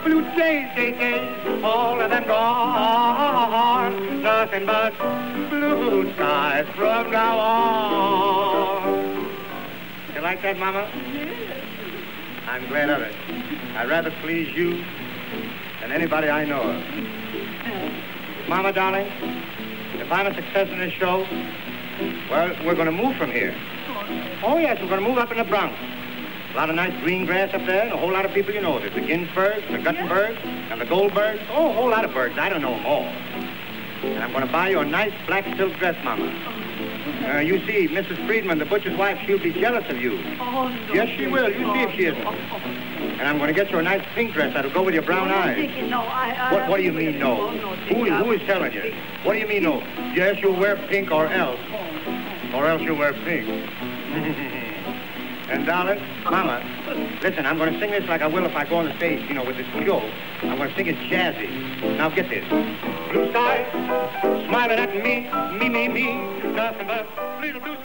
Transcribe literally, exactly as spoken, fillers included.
blue days, days, days, all of them gone. Nothing but blue skies from now on. You like that, Mama? Yes. I'm glad of it. I'd rather please you than anybody I know of. Mama, darling, if I'm a success in this show, well, we're going to move from here. Oh, yes, we're going to move up in the Bronx. A lot of nice green grass up there and a whole lot of people you know. There's the Ginsbergs, the Guttenbergs, and the Goldbergs. Oh, a whole lot of birds. I don't know them all. And I'm going to buy you a nice black silk dress, Mama. Uh, you see, Missus Friedman, the butcher's wife, she'll be jealous of you. Oh, no. Yes, she will. You see if she isn't. And I'm going to get you a nice pink dress that'll go with your brown no, eyes. Dickie, no, I, I, What, what do you mean, no? no, no who, who is telling you? What do you mean, no? Yes, you'll wear pink or else. Or else you'll wear pink. And, darling, Mama, listen, I'm going to sing this like I will if I go on the stage, you know, with this show. I'm going to sing it jazzy. Now, get this. Blue skies, smiling at me, me, me, me. Nothing but little blue skies.